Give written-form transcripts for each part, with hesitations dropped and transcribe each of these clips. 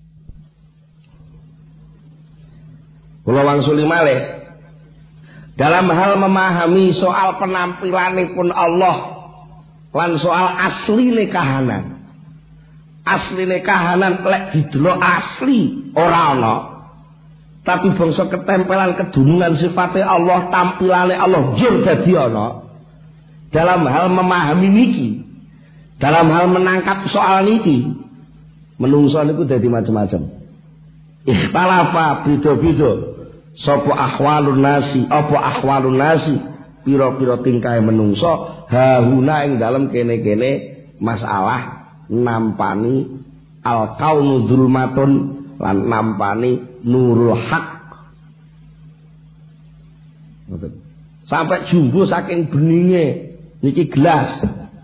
Kula wangsuli malih dalam hal memahami soal penampilanipun Allah lan soal asline kahanan. Asline kahanan lek didelok asli ora ana. Tapi bangsa ketempelan kedunungan sifatnya Allah, tampilane Allah jur dadi ana. Dalam hal memahami niki, dalam hal menangkap soal niki, menungso niku dadi macam-macam. Ikhtalafa beda-beda. Sapa ahwalun nasi, apa ahwalun nasi, pira-pira tingkahe menungso, hahuna ing dalem kene-kene masalah nampani al-kaunu dzulmatun lan nampani nurul haq. Sampai jumbo saking beninge niki gelas.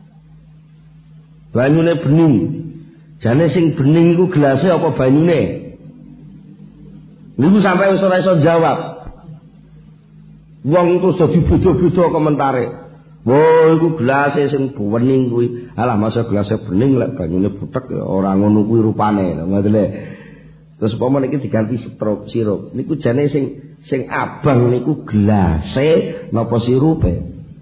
Banyune bening. Jane sing bening iku gelase apa banyune? Niku sampai wis ora iso jawab. Wong iku dadi beda-beda komentare. Wah, iku gelase sing bening kuwi. Alah masa gelase bening lek banyune butek ya ora ngono kuwi rupane. Ngoten lho. Terus umpama niki diganti sirup. Niku jane sing abang niku gelase napa sirupe?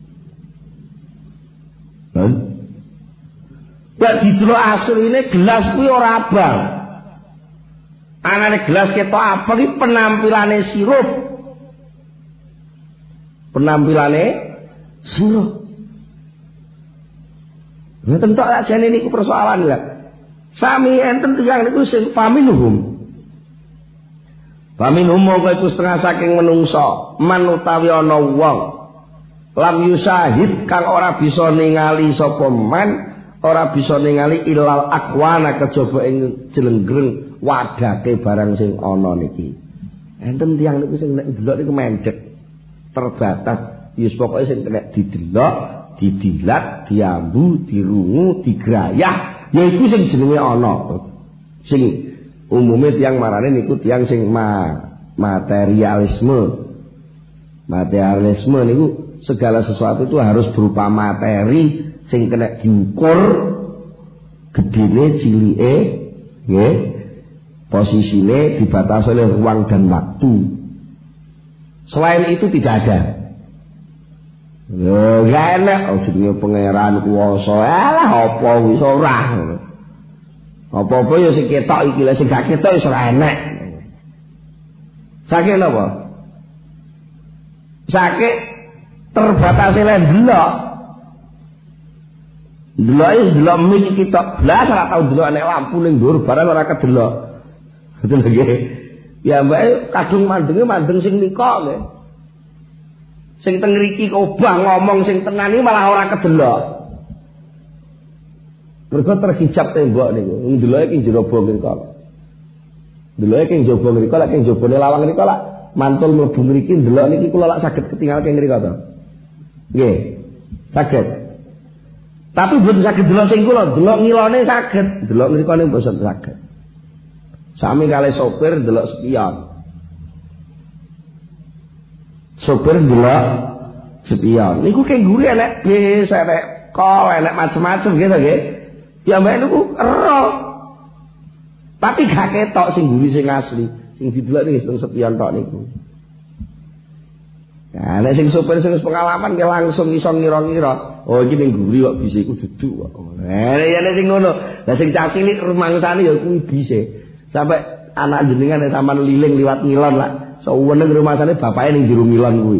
Lha lek didelok asline gelas kuwi ora abang. Anane gelas ketok apa iki penampilane sirup. Penampilane sirup. Ngoten tok ajane niku persoalan lho. Sami enten tiyang niku sing paminhum. Paminhum mongko iku setengah saking menungso, man utawi ana wong lam yusahid kang ora bisa ningali sapa man, ora bisa ningali ilal akwana kejaba ing jelengreng wadake barang sing ana niki. Enten tiyang niku sing nek ndelok niku mendhet terbatas. Wis pokoke sing nek didelok, didilat, diambu, dirungu, digrayah, yaiku sing jenenge ana. Sing umume tiyang marane niku tiyang sing materialisme. Materialisme niku segala sesuatu itu harus berupa materi sing kena diukur gedene cilike, nggih. Posisine dibatasi oleh ruang dan waktu. Selain itu tidak ada. Lho, gak enak jenenge pangeran kuwasa. Alah apa wis ora. Apa-apa ya sing ketok iki, lek sing gak ketok wis ora enak. Saking napa? Saking terbatasi lek ndelok. Ndelok mik ketok blas ora tau ndelok nek lampu ning dhuwur barang ora kedelok. Betul nggih. Ya mbake kadung mandeng sing nika nggih. Sing teng mriki obah ngomong sing tenan iki malah ora kedelok. Mergo terhijab tembok niku. Ndeloke ing jero bong mriko. Ndeloke ing jaba mriko lek ing jabane lawang mriko lak mantul mlebu mriki ndelok niki kula lak saged ketinggal keng mriko to. Nggih. Saged. Tapi mboten saged delok sing kula, delok ngilone saged, delok mriko niku mboten saged. Sami kalih sopir delok spion. Sopir delok spion. Niku keng guri enek bis, enek kol, enek macam-macam gitu nggih. Ya mbak niku ero. Tapi gak ketok sing guri sing asli. Sing didelok iki sing spion tok niku. Nah, nek sing sopir sing pengalaman ki langsung iso ngira-ngira. Oh iki ning guri kok bis iku duduk kok. Nah, nek sing ngono. Lah sing cah cilik rumangsane ya kuwi bise. Sampai anak jenengan nek sampean liling liwat ngilon lah. Saweneng rumasane bapake ning jero ngilon kuwi.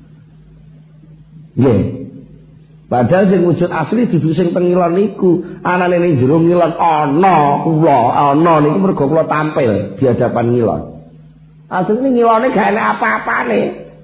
Nggih. Padahal sing wujud asli dudu sing teng ngilon niku. Anane ning jero ngilon ana niku mergo kula tampil di hadapan ngilon. Asline ngilone gak enek apa-apane.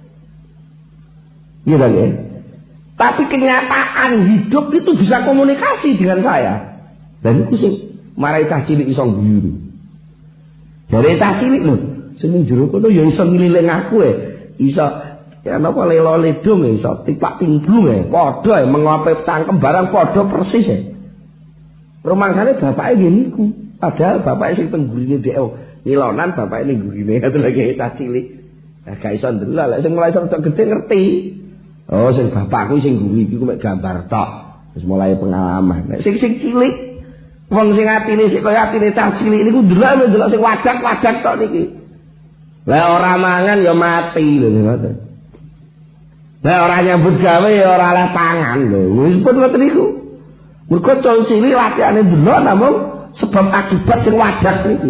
Nggih ta nggih. Tapi kenyataan hidup itu bisa komunikasi dengan saya. Dan itu sing marai cah cilik iso ngguyu. Jare cah cilik lho, sing njero kono ya iso ngliling aku iso ya napa lelo ledung iso tipak timblung padha mengope cangkem barang padha persis rumangsane bapake nggih niku padahal bapake sing teng gurine dhek ngilonan bapake ning gurine ngoten lagi cah cilik gak iso ndelok lek sing mulai iso gede ngerti oh sing bapakku sing guri iki mek gambar tok wis mulai pengalaman nek sing cilik Wong sing atine sik kaya atine cah cilik niku ndelok sing wadak-wadak tok niki. Lah ora mangan ya mati lho ngoten. Lah ora nyambut gawe ya ora oleh pangan lho. Wis pun ngoten niku. Mergo cah cilik latihane ndelok namung sebab akibat sing wadak niki.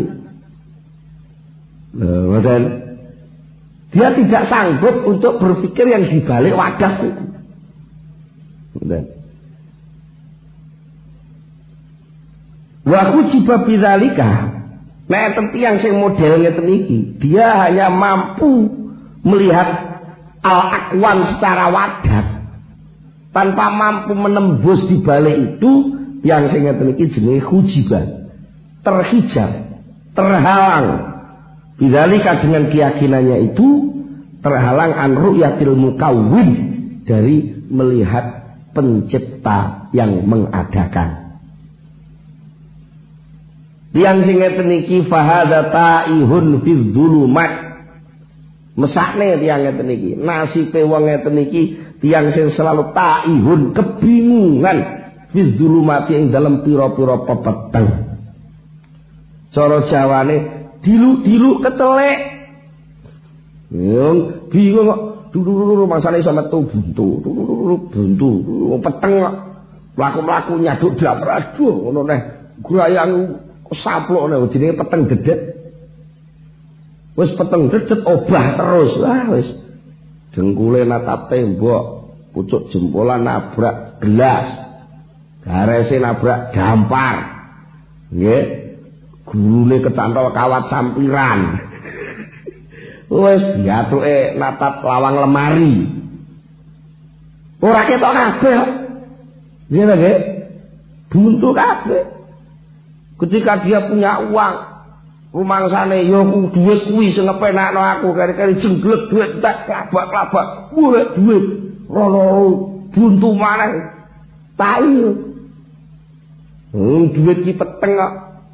Lho ngoten. Dia tidak sanggup untuk berpikir yang dibalik wadah itu. Ngoten. Wa kujiba bidzalika. Nek tiyang sing model ngeten iki, dia hanya mampu melihat al-aqwan secara wadah tanpa mampu menembus di balik itu. Yang sing ngeten iki jenenge kujiba. Terhijab, terhalang. Bidzalika dengan keyakinannya itu terhalang an ru'yatil mukawwin, dari melihat pencipta yang mengadakan. Yang sing ngeten iki fahadza taihun fi dzulumat. Mesakne tiyang ngeten iki, nasibe wong ngeten iki tiyang sing selalu taihun, kebingungan fi dzulumat ing dalam pira-pira pepeteng. Cara Jawane dilu-dilu ketelek. Bingung kok dulu masane iso metu buntu peteng kok mlaku-mlaku nyaduk dapur aduh ngono neh grayang saplok nek jenenge peteng dedet. Wis peteng dedet obah terus. Wah wis dengkule natap tembok, pucuk jempolan nabrak gelas. Garese nabrak dampar. Nggih. Gurune kecantol kawat sampiran. Wis diatuke natap lawang lemari. Ora ketok kabeh. Nggih nggih. Buntu kabeh. Ketika dia punya uang, rumangsane yo duit kuwi sing ngepenakno aku, kari-kari jengglek duit tak klabak-klabak, golek duit, rono buntu maneh. Tai. Duit ki peteng kok.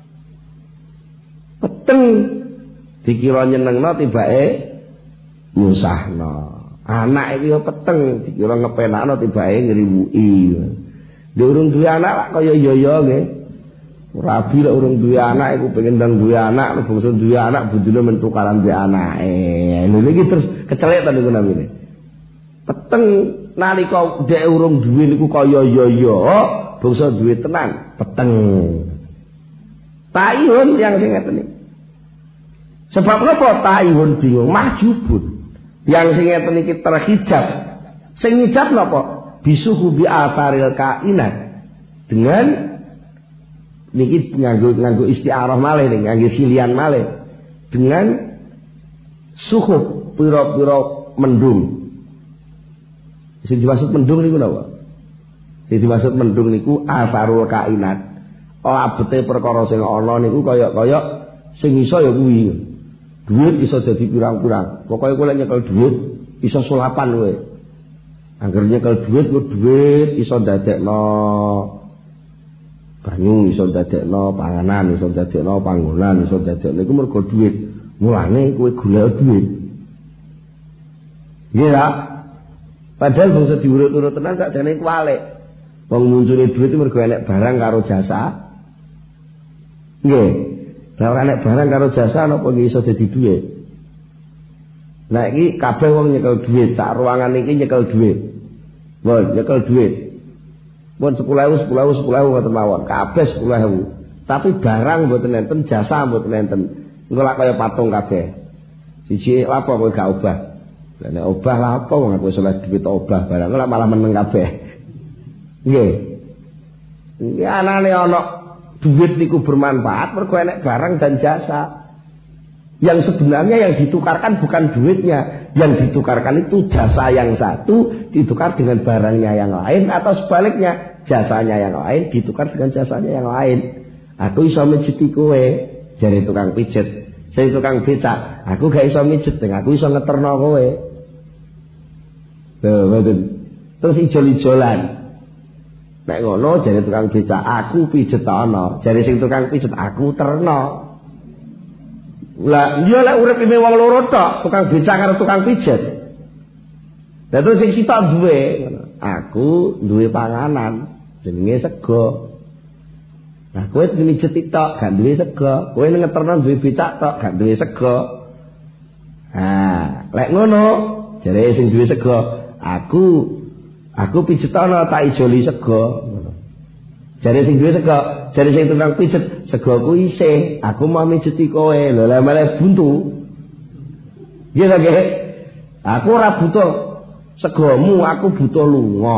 Peteng dikira nyenengno tibake nyusahno. Anak iki yo peteng dikira ngepenakno tibake ngriwuki. Durung duwe anak lak kaya yoyo nggih. Rabi lek urung duwe anak iku pengen ndang duwe anak, bangsa duwe anak bojone men tukaran duwe anake. Lha iki terus kecelek ta niku namine. Peteng nalika dhek urung duwe niku kaya yoyo, bangsa duwe tenan, peteng. Taihun yang sing ngeten iki. Sebab napa taihun bingung mahjubun. Yang sing ngeten iki terhijab. Sing hijab napa? Bisuhu bi atharil kainat. Dengan niki nganggo istiarah malih ning nganggo silian malih. Dengan suhu pira-pira mendung. Sing dimaksud mendung niku napa? Sing dimaksud mendung niku atharul kainat. Labete perkara sing ana niku kaya-kaya sing iso ya kuwi. Duit iso dadi pirang-pirang. Pokoke kowe nyekel duit iso sulapan kowe. Angger nyekel duit ku duit iso ndadekno banyu, iso ndadekno panganan, iso ndadekno panggonan, iso ndadekno iku mergo duit. Mulane kowe golek duit. Nggih ya. Padahal bangsa diurut-urut tenan sakjane kuwalik. Wong muncule duit mergo enek barang karo jasa. Nggih. Lah ora enek barang karo jasa napa iso dadi dhuwit. Lah iki kabeh wong nyekel dhuwit, sak ruangan iki nyekel dhuwit. Wong nyekel dhuwit. Mun 10.000 ngoten mawon, kabeh 10.000. Tapi barang mboten enten, jasa mboten enten. Engko lak kaya patung kabeh. Siji lapo kowe gak obah. Lah nek obah lha apa wong aku iso dhuwit obah barang lak malah meneng kabeh. Nggih. Iki anane ana duit niku bermanfaat mergo enek barang dan jasa. Yang sebenarnya yang ditukarkan bukan duitnya, yang ditukarkan itu jasa yang satu ditukar dengan barangnya yang lain, atau sebaliknya jasanya yang lain ditukar dengan jasanya yang lain. Aku iso mijeti kowe, jare tukang pijet. Saya tukang becak, aku gak iso mijet, aku iso ngeterno kowe. Terus ijol-ijolan. Nek ngono jare tukang becak aku pijet ana, jare sing tukang pijet aku terno. Lah iya lek urip ime wong loro tok, tukang becak karo tukang pijet. Lah terus sing sitok duwe, aku duwe panganan jenenge sego. Nah, kowe mijet tok gak duwe sego, kowe ngeterno duwe becak tok gak duwe sego. Nah, lek ngono, jare sing duwe sego, aku pijetono tak ijoli sego. Jare sing duwe sego, jare sing tukang pijet, segoku isih, aku mau mijeti kowe, lho lha malah buntu. Iya ta, Ge? Aku ora butuh segomu, aku butuh lunga.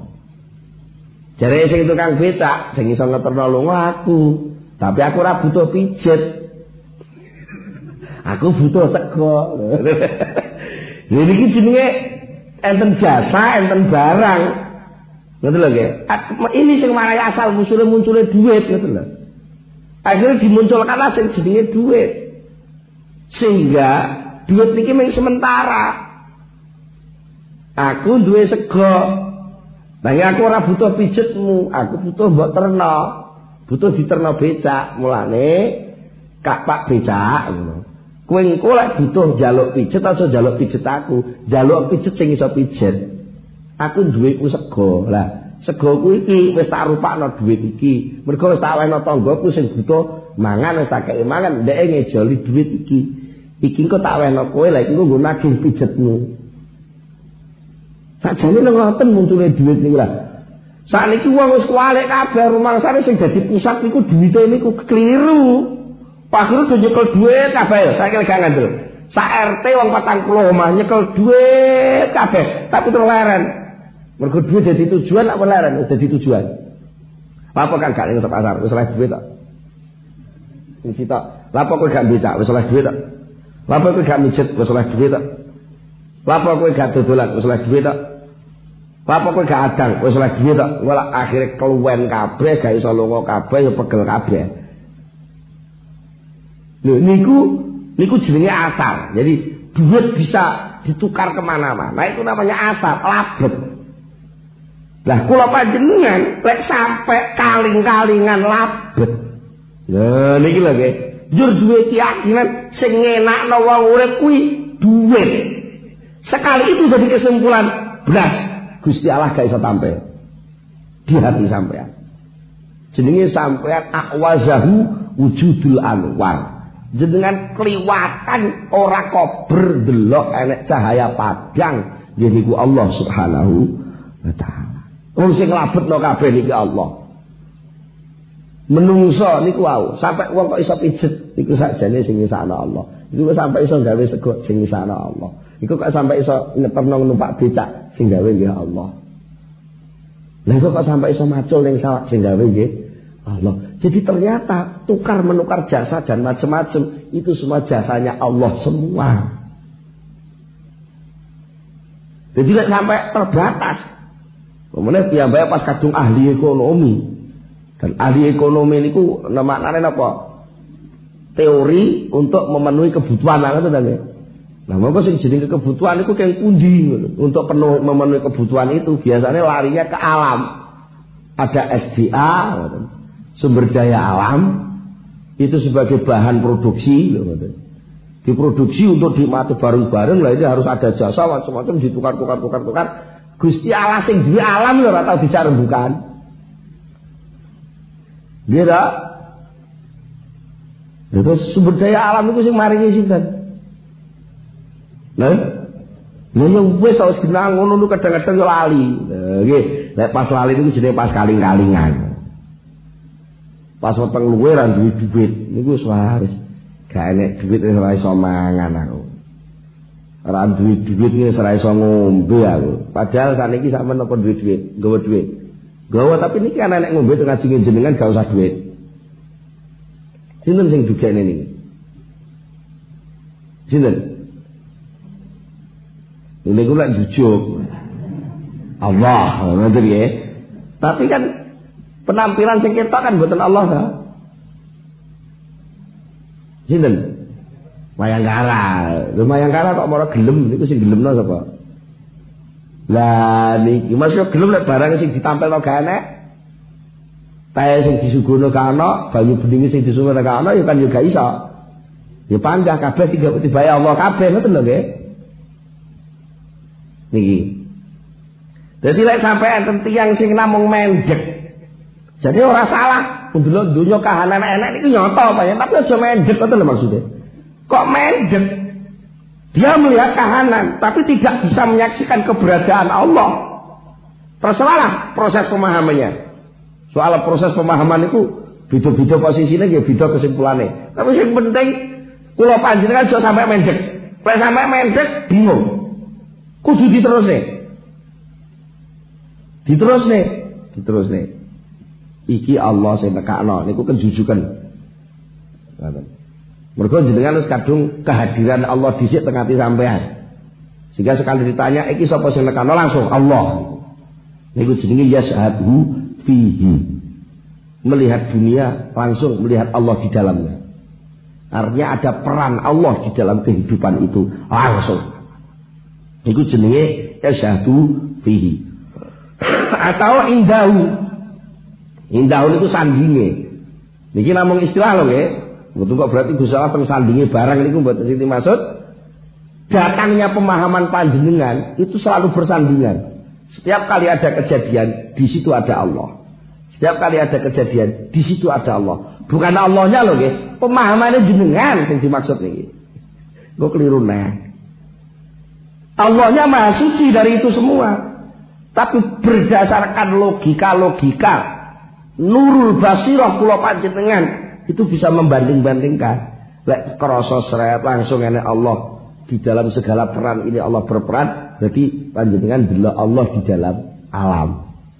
Jare sing tukang becak, sing iso ngeterno lunga aku. Tapi aku ora butuh pijet. Aku butuh sego. Lha iki jenenge enten jasa, enten barang. Ngoten lho, nggih. Ini sing marai asal muncule duit, ngoten lho. Akhirnya dimunculkan sing jenenge duit. Sehingga duit niki mung sementara. Aku duwe sego. Nah, aku ora butuh pijetmu, aku butuh mbok terno. Butuh diterno becak, mulane Kak Pak becak ngono. Kowe engko lek butuh njaluk pijet aja njaluk pijet aku, njaluk pijet sing iso pijet. Aku duwe ku sego. Lah, segoku iki wis tak rupakno duit iki. Mergo wis tak wehno tanggaku sing butuh mangan wis tak kei mangan, ndeke ngejoli duit iki. Iki engko tak wehno kowe, lha iki nggo nagih pijetmu. Sakjane ngoten muncule duit niku lah. Sakniki wong wis kualik kabeh rumangsane sing dadi pusat niku duwite niku keliru. Pak Guru nyekel duit kabeh, saiki gak ngandel. Sak RT wong 40 omah nyekel duit kabeh, tapi terus leren. Mergo duit dadi tujuan apa leren wis dadi tujuan. Apa kan gak ning pasar wis oleh duit tok. Wis tok. Lha apa kowe gak becak wis oleh duit tok. Lha apa kowe gak mijet wis oleh duit tok. Lha apa kowe gak dodolan wis oleh duit tok. Lha apa kowe gak adang wis oleh duit tok. Wala akhire keluwen kabeh, gak iso lunga kabeh ya pegel kabeh. Lho niku jenenge asal. Jadi duit bisa ditukar kemana-mana. Nah itu namanya asal, labet. Lah kula panjenengan lek sampai kaling-kalingan labet. Nah niki lho nggih. Njur duwe keyakinan sing ngenakno wong urip kuwi duit. Sekali itu jadi kesimpulan blas Gusti Allah gak iso tampil di hati sampean. Jenenge sampean akwazahu wujudul anwar. Jenengan kliwatan ora kober delok enek cahaya padang yaiku Allah Subhanahu wa taala. Wong sing labetno kabeh niki Allah. Menungso niku wau, sampai wong kok iso pijet niku sakjane sing ngisakno Allah. Iku sampai iso gawe sego sing ngisakno Allah. Iku kok sampai iso ngeterno numpak becak sing gawe nggih Allah. Lah kok sampai iso macul ning sawah sing gawe nggih Allah. Jadi ternyata tukar menukar jasa dan macam-macam itu semua jasanya Allah semua. Jadi tidak sampai terbatas. Kemudian piyambake pas kadung ahli ekonomi. Dan ahli ekonomi niku maknane napa? Teori untuk memenuhi kebutuhan ngoten ta nggih. Nah, monggo sing jenenge kebutuhan niku keng pundi ngono. Untuk memenuhi kebutuhan itu biasanya larinya ke alam. Ada SDA ngoten. Sumber daya alam itu sebagai bahan produksi loh, diproduksi untuk dinikmati bareng-bareng lah, ini harus ada jasa macam-macam ditukar Gusti Allah sing duwe alam lho ora tau dicarembukan. Dia dak terus sumber daya alam itu sing maringi sinten? Lha wis wis genang ngono kadang-kadang yo lali. Nggih, nek pas lali niku jenenge pas kaling-kalingan. Pas weteng luwe ra duwe duit niku wis gak enek duit ora iso mangan aku. Ora duwe duit wis ora iso ngombe aku. Padahal saniki sampean apa duwe duit, nggawa duit. Nggawa tapi niki ana nek ngombe tengah sing jenengan gak usah duit. Sinten sing dugene niki? Sinten? Ini kula jujuk. Allah, ngoten nggih. Tapi kan penampilan sing ketok kan mboten Allah ta. Sinten? Mayangkara. Lho Mayangkara kok ora gelem niku sing gelemno sapa? Lah niki masuk gelem lek barang sing ditampilno gak enek. Tae sing disuguhno gak ana, banyu beninge sing disuguhno gak ana ya kan yo gak iso. Ya panggah kabeh tiba Allah kabeh ngoten lho nggih. Niki. Dadi lek sampai enten tiyang sing namung mendek. Jadi ora salah ndelok donya kahanan enak niku nyata apa ya, tapi aja mendhet ngoten lho maksudnya. Kok mendhet? Dia melihat kahanan tapi tidak bisa menyaksikan keberadaan Allah. Terserahlah proses pemahamannya. Soal proses pemahaman itu beda-beda posisinya ya beda kesimpulannya. Tapi yang penting kula panjenengan aja sampai mendhet. Lek sampai mendhet bingung. Kudu diterusne. Diterusne. Iki Allah sing nekakno niku kenjujuken. Ngoten. Mergo jenengan wis kadung kehadiran Allah dhisik teng ati sampean. Sehingga sekali ditanya iki sapa sing nekakno langsung Allah. Niku jenenge yashhadu fihi. Melihat dunia langsung melihat Allah di dalamnya. Artinya ada peran Allah di dalam kehidupan itu langsung. Niku jenenge yashhadu fihi. Atau indahu itu sandinge. Niki namung istilah lho nggih. Mboten kok berarti Gusti Allah teng sandinge barang niku mboten sing dimaksud. Datangnya pemahaman panjenengan itu selalu bersandingan. Setiap kali ada kejadian di situ ada Allah. Setiap kali ada kejadian di situ ada Allah. Bukan Allahnya lho nggih. Pemahamannya jenengan sing dimaksud niki. Kok keliru nah. Allahnya Maha Suci dari itu semua. Tapi berdasarkan logika nurul basirah kula panjenengan itu bisa membanding-bandingkan. Lek krasa sret langsung enek Allah di dalam segala peran ini Allah berperan, berarti panjenengan delok Allah di dalam alam.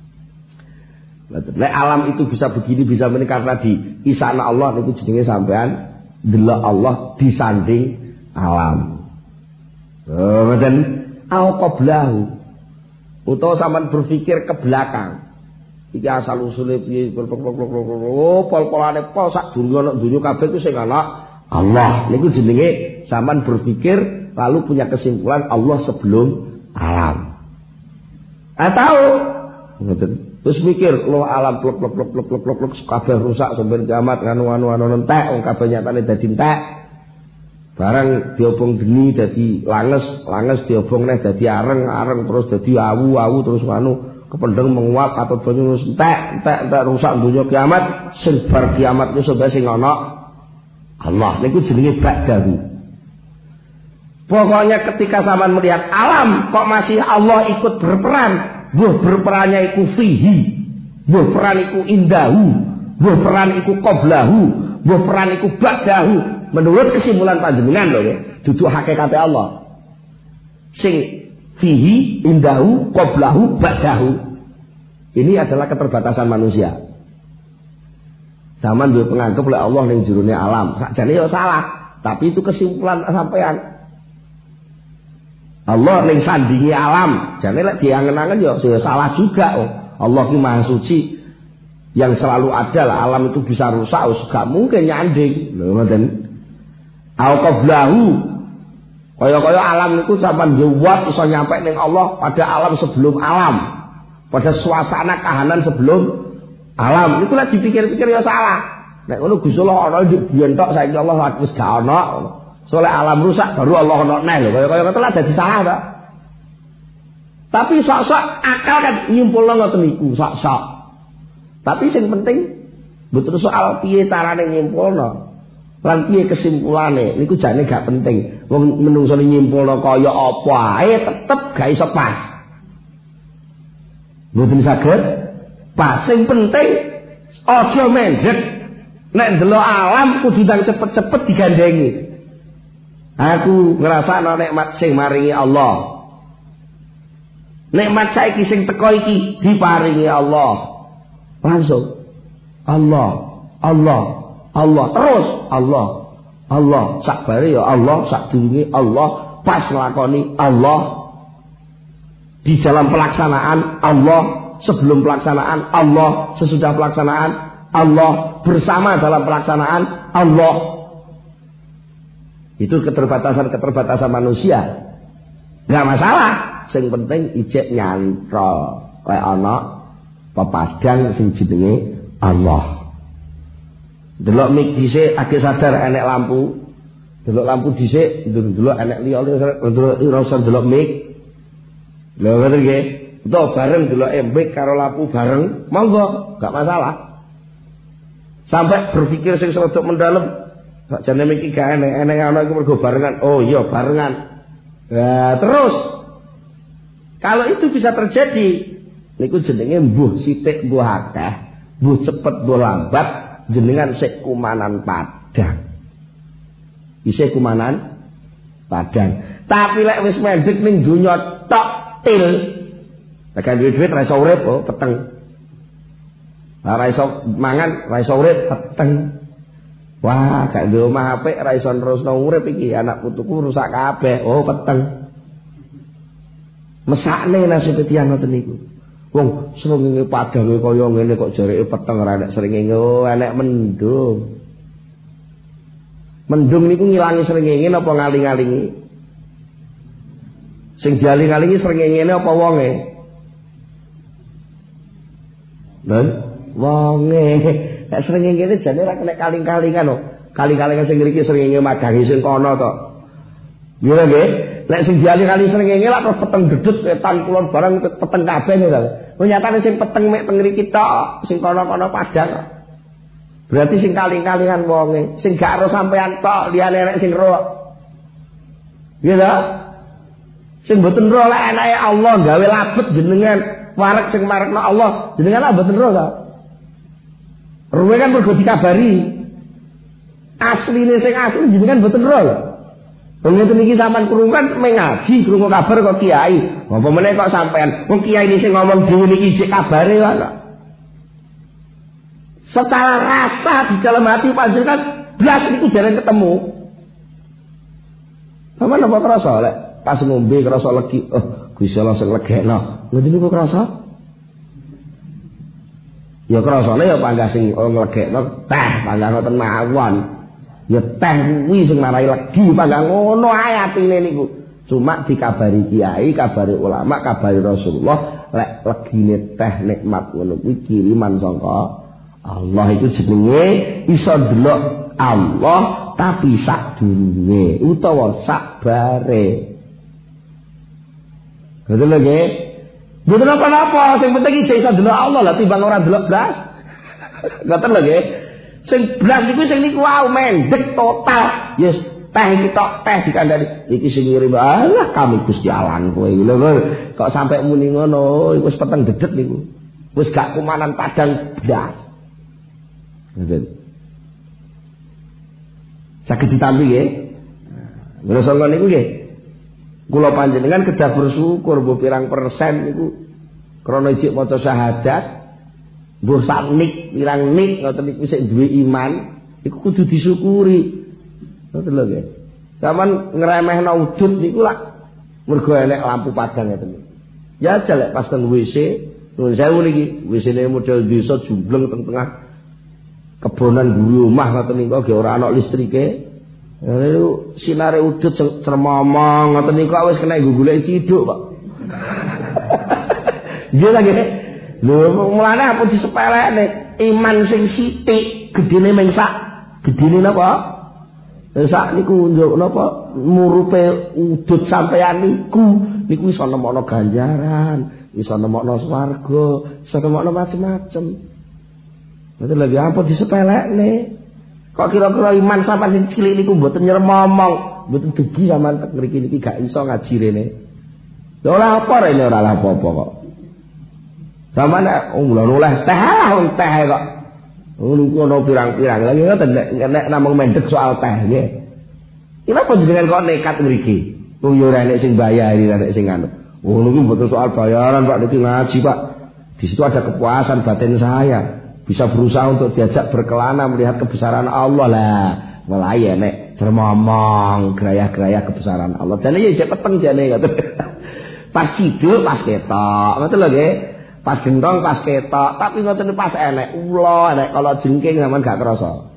Lek alam itu bisa begini bisa ini karena di isana Allah niku jenenge sampean delok Allah di sanding alam. Ngoten au qablahu. Utawa sampean berpikir ke belakang. Iki asal usule piye pol-polane pol sak dunya nek dunya kabeh ku sing ana Allah. Niku jenenge sampean berpikir lalu punya kesimpulan Allah sebelum alam. Atau ngoten. Terus mikir lo alam plek kabeh rusak sampai kiamat anu entek wong kabeh nyatane dadi entek. Barang diobong geni dadi langes diobong neh dadi areng terus dadi awu terus anu kependeng menguap atau banyu entek rusak dunya kiamat sing bar kiamat ku sampe sing ana Allah niku jenenge ba'dahu. Pokoknya ketika sampean melihat alam kok masih Allah ikut berperan, buh berperannya iku fihi, buh peran iku indahu, buh peran iku qablahu, buh peran iku ba'dahu. Menurut kesimpulan panjenengan lho ya, duduk hakikate Allah. Sing fihi, indahu, qablahu, ba'dahu. Ini adalah keterbatasan manusia. Zaman duwe penganggep oleh Allah ning jerone alam. Sakjane ya salah, tapi itu kesimpulan sampean. Allah ning sandingi alam, jane lek diangen-angen ya salah juga. Oh. Allah ki Maha Suci yang selalu ada lah, alam itu bisa rusak, gak mungkin nyanding. Lho ngoten. Au qablahu. Kaya-kaya alam niku sampean jewat iso nyampe ning Allah pada alam sebelum alam. Pada suasana kahanan sebelum alam. Iku lek dipikir-pikir ya salah. Nek ngono Gusti Allah ana ndek biyen tok saiki Allah wis gak ana. Soalnya alam rusak baru Allah ana neh lho. Kaya ngoten lah dadi salah ta. Tapi sok-sok akal kan nyimpulno ngoten niku, sok-sok. Tapi sing penting betul soal piye carane nyimpulno. Lan piye kesimpulane niku jane gak penting. Wong menungso nyimpulno kaya apa ae tetep gak iso pas. Mboten saged pas. Sing penting aja mendhet. Nek ndelok alam kudu nang cepet-cepet digandengi. Aku ngrasakno nikmat sing maringi Allah. Nikmat saiki sing teko iki diparingi Allah. Langsung Allah terus Allah sakbare ya Allah, sakdurunge Allah, pas nglakoni Allah, di dalam pelaksanaan Allah, sebelum pelaksanaan Allah, sesudah pelaksanaan Allah, bersama dalam pelaksanaan Allah. Itu keterbatasan manusia. Enggak masalah, sing penting ijek nyantrol kayak ana pepadang sing jenenge Allah. Delok mik dhisik age sadar enek lampu. Delok lampu dhisik, delok enek liya ora usah delok mik. Lha ngoten nggih. Utawa bareng delok mik karo lampu bareng, monggo, gak masalah. Sampai berpikir sing sedok mendalam, kok jane iki gak enek ana iku mergo barengan. Oh iya barengan. Nah, terus kalau itu bisa terjadi, niku jenenge mbuh sithik mbuh akeh, mbuh cepet mbuh lambat, jenengan sik kumanan padang. Isih kumanan padang. Tapi lek wis mendhet ning donya tok til. Nek duwe-duwit ra iso urip, oh peteng. Ora iso mangan, ora iso urip, peteng. Wah, gak duwe omah apik, ora iso nerusno urip iki, anak putuku rusak kabeh. Oh, peteng. Mesakne nasib tiyang ngoten niku. Wong srengenge padange kaya ngene kok jareke peteng ora enek srengenge. Oh, enek mendung. Mendung niku ngilangi srengenge napa ngaling-alingi? Sing dialing-alingi srengenge apa wonge? Lha wonge, nek srengenge iki jane ora kena kaling-kalingan lho. Kaling-kalingan sing mriki srengenge madangi sing kono to. Nggih nggih. Lek sing dialing-aling srengenge lak terus peteng dedut wetan kulon barang peteng kabeh lho. Oh nyatane sing peteng mek teng mriki tok, sing kono-kono padang. Berarti sing kaling-kalingan wonge, sing gak ero sampean tok, liyane nek sing ero. Nggih ta? Sing mboten ero lek enake Allah gawe labet jenengan, wareg sing marekno Allah, jenengan mboten ero ta? Ruwe kan mergo dikabari. Asline sing asli jenengan mboten ero lho. Ngeten iki sampean krungu kan mengaji, krungu kabar kok kiai. Apa meneh kok sampean wong kiai ini sing ngomong dhewe niki jek kabare wae. Secara rasa di dalam hati panjenengan blas niku jarang ketemu. Sampeyan apa krasa lek pas ngombe krasa legi, oh Gusti Allah sing legekno. Ngoten niku krasa? Ya krasane ya panggah sing nglegekno teh, panggah ngoten mawon. Ya teh kuwi sing marai legi panggah ngono ae atine niku. Cuma dikabari kiai, kabari ulama, kabari Rasulullah lek legine teh nikmat ngono kuwi kiriman sangka Allah. Itu jenenge iso ndelok Allah tapi sadurunge utawa sakbare. Betul nggih? Mboten apa-apa, sing penting iki iso ndelok Allah lah timbang ora ndelok blas. Ngoten lho nggih. Sing blas niku sing niku wae mendek total. Yes, teh iki tok teh dikandani. Iki sing ngirim Allah kami Gusti Allah kowe lho. Kok sampai muni ngono, iku wis peteng dedet niku. Wis gak kumanan padang blas. Ngoten. Saged ditampi nggih. Terus ngono niku nggih. Kula panjenengan kedah bersyukur mbuh pirang persen niku krana ijik maca syahadat. Mbuh sak nik, pirang nik ngoten niku sik duwe iman, iku kudu disyukuri. Ngoten lho nggih. Saman ngremehno udut niku lak mergo enek lampu padang ngoten. Ya aja lek pas teng WC, nuwun sewu niki, WC-ne model desa jumbleng teng tengah kebonan guru omah ngoten niku nggih ora ana listrike. Lalu sinare udut cermomong ngoten niku wis kena golek ciduk kok. Nggih ta nggih. Lho mulane apa disepelekne iman sing sithik gedene mung sak gedene napa? Sak niku napa murupe udut sampeyan niku iso nemokno ganjaran, iso nemokno swarga, iso nemokno macem-macem. Betul lagi apa disepelekne? Kok kira-kira iman sampean sing cilik niku mboten nyeremomong, mboten dugi sampean tek mriki niki gak iso ngaji rene. Lha ora apa rene ora apa-apa kok. Sampeyan nek oleh teh lah teh kok. Niku ono pirang-pirang. Lagi ngoten nek namung mendhet soal teh nggih. Kenapa jenengan kok nekat mriki? Wong yo ora enek sing bayari, ora enek sing anu. Oh niku mboten soal bayaran Pak, niki ngaji Pak. Di situ ada kepuasan batin saya. Bisa berusaha untuk diajak berkelana melihat kebesaran Allah lah. Mulai enek termomong geraya-geraya kebesaran Allah. Dan ya cek peteng jane ngoten. Pas cidul pas ketok. Ngoten lho nggih. Pas gendong pas ketok, tapi ngoten pas enek ula, enek kalau jengking sampean gak krasa.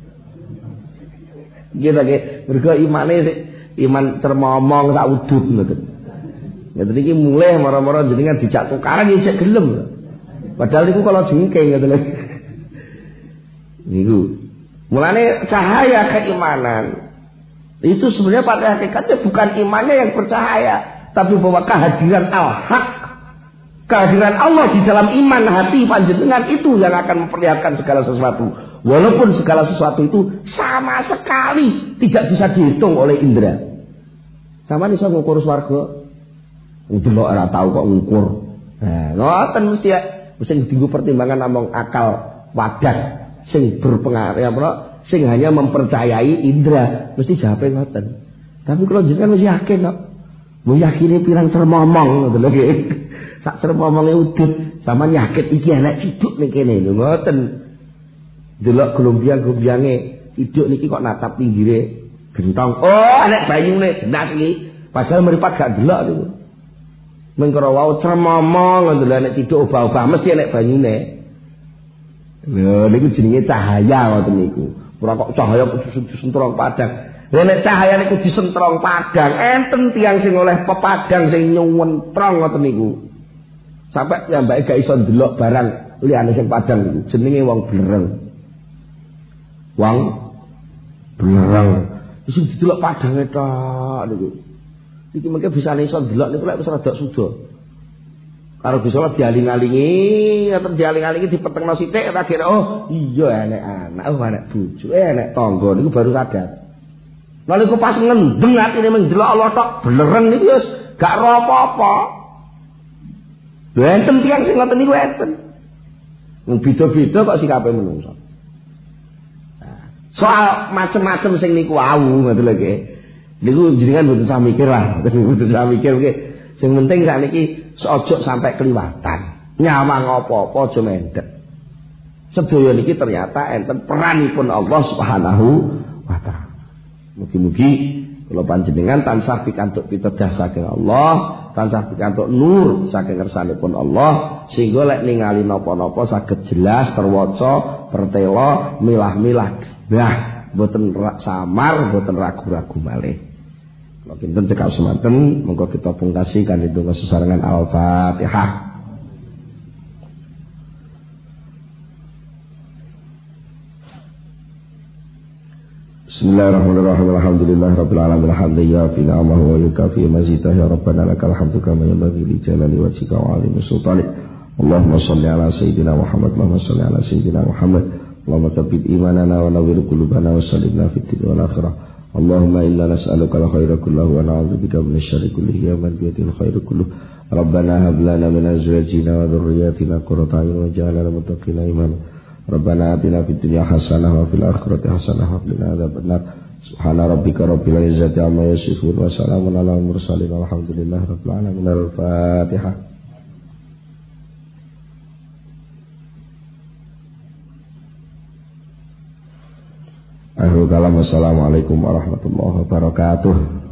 Nggih ta nggih. Mergo imane iman termomong sak udut ngoten. Ngoten iki mulih mara-mara jenengan dijak tukaran ya cek gelem. Padahal niku kalau jengking ngoten lho. Niku. Mulane cahaya keimanan itu sebenarnya pada hakikatnya bukan imannya yang bercahaya, tapi bahwa kehadiran al-haq, Kehadiran Allah di dalam iman hati panjenengan itu yang akan memperlihatkan segala sesuatu. Walaupun segala sesuatu itu sama sekali tidak bisa dihitung oleh indera. Sama nih saya ngukur swarga. Delok ora tahu kok ngukur. Nah, ngoten mesti dienggo pertimbangan namung akal wadah sing berpengaruh apa sing hanya mempercayai indera mesti jawabe ngoten. Tapi kalau jenengan mesti yakin kok. Mau yakine pirang cermomong ngoten lho nggih. Sak cermomonge udut sama nyakit iki enek ciduk ning kene lho ngoten. Delok glombyang-glombiange ciduk niki kok natap pinggire gentong. Oh, enek banyune jelas iki. Padahal mripat gak delok niku. Mengkara wau cermomong ngoten lho enek ciduk obah-obah mesti enek banyune. Lho niku jenenge cahaya ngoten niku. Ora kok cahaya kudu disentrong padang. Lha nek cahaya niku disentrong padang, enten tiyang sing oleh pepadang sing nyuwentrong ngoten niku. Sampai nyambake gak iso ndelok barang liyane sing padang niku. Jenenge wong blereng. Wong blereng. Sing didelok padange tok niku. Iki mengke bisa iso ndelok niku lek wis rada suda. Karo bisa dialing-alingi, atau dialing-alingi dipetengno sithik tak kira oh iya enek anak, oh enek bojo, enek tangga niku baru sadar. Lalu ku pas ngendeng atine mung ndelok Allah tok blereng niku wis gak ro apa-apa. Lho enten tiyang sing ngoten niku enten. Wong beda-beda kok sikape menungso. Nah, soal macem-macem sing niku wau ngoten lho nggih. Niku jenengan mboten usah mikir lah, mboten usah mikir nggih. Sing penting sakniki ojo sampai keliwatan. Nyawang apa-apa aja mendhet. Sedaya niki ternyata enten peranipun Allah Subhanahu wa taala. Mugi-mugi kula panjenengan tansah pikantuk pitedah saking Allah, tansah pikantuk nur saking ngersanipun Allah, sehingga lek ningali napa-napa saged jelas terwaca, pertela, milah-milah. Nah, mboten samar, mboten ragu-ragu malih. Kalau kinten cekap semanten, monggo kita pungkasi kanthi donga sesarengan Al-Fatihah. Bismillahirrahmanirrahim. Alhamdulillahirabbil alamin. Hamdan yafi ni'amahu wa yukafi mazidah ya rabbana lakal hamdu kama yanbaghi li jalali wajhika wa 'azimi sultanik. Allahumma shalli ala sayyidina Muhammad. Allahumma shalli ala sayyidina Muhammad. Allahumma tsabbit imanana wa nawwir qulubana wa sallimna fid dunya wal akhirah. Allahumma inna nas'aluka al-khaira kullahu wa na'udzubika min asy-syarri kullihi ya man bi yadihil khairu kulluh. Rabbana hab lana min azwajina wa dhurriyyatina qurrata a'yun waj'alna lil muttaqina imama. Rabbana atina fid dunya hasanah wa fil akhirati hasanah wa qina adzabannar. Subhana rabbika rabbil izzati amma yasifun wa salamun alal mursalin walhamdulillahi rabbil alamin. Al-Fatihah. Akhirul kalam. Wassalamualaikum warahmatullahi wabarakatuh.